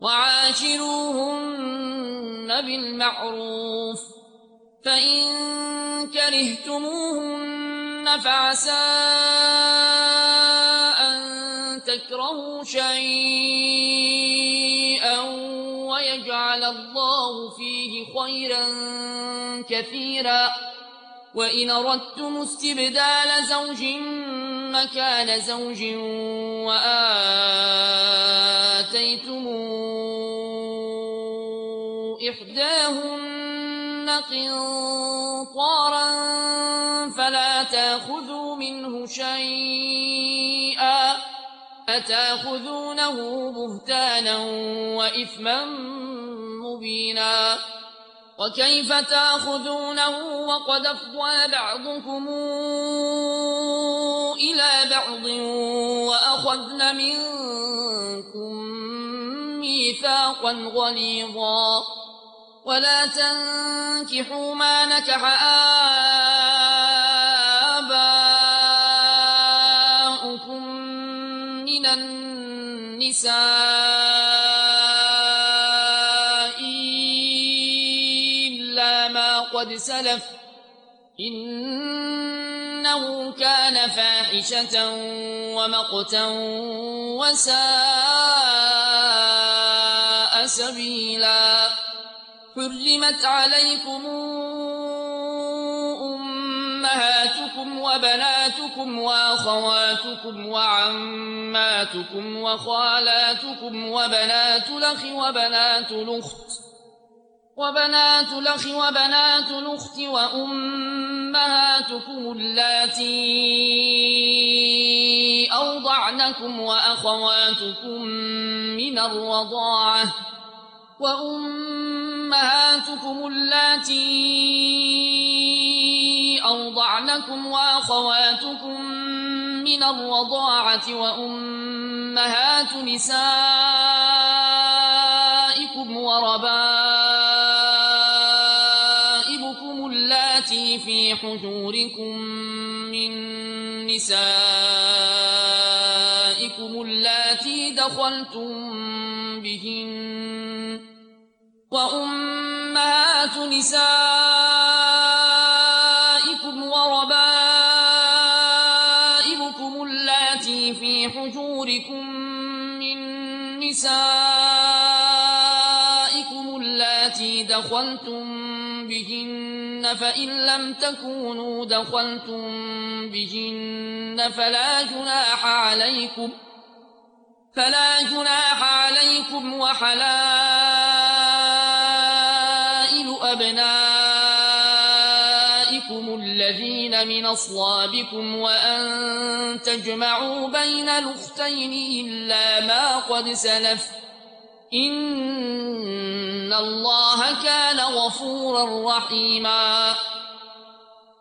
وعاشروهن بالمعروف فإن كرهتموهن فعسى أن تكرهوا شيئا ويجعل الله فيه خيرا كثيرا وإن أردتم استبدال زوج مكان زوج وآتيتم إحداهن قنطارا فلا تأخذوا منه شيئا أتأخذونه بهتانا وإثما مبينا وكيف تأخذونه وقد أفضى بعضكم إلى بعض وأخذن منكم ميثاقا غليظا ولا تنكحوا ما نكح آباؤكم من النساء إلا ما قد سلف إنه كان فاحشة ومقتا وساء سبيلا حرمت عليكم أمهاتكم وبناتكم وأخواتكم وعماتكم وخالاتكم وبنات الأخ وبنات الأخت وأمهاتكم اللاتي أرضعنكم وأخواتكم من الرضاعة وأمهاتكم اللاتي أرضعنكم وأخواتكم من الرضاعة وأمهات نسائكم وربائبكم اللاتي في حجوركم من نسائكم اللاتي دخلتم بهن وأمهات نسائكم وربائبكم اللاتي في حجوركم من نسائكم اللاتي دخلتم بهن فإن لم تكونوا دخلتم بهن فلا جناح عليكم وحلائل أبنائكم الذين من أصلابكم وأن تجمعوا بين الأختين إلا ما قد سلف إن الله كان غفورا رحيما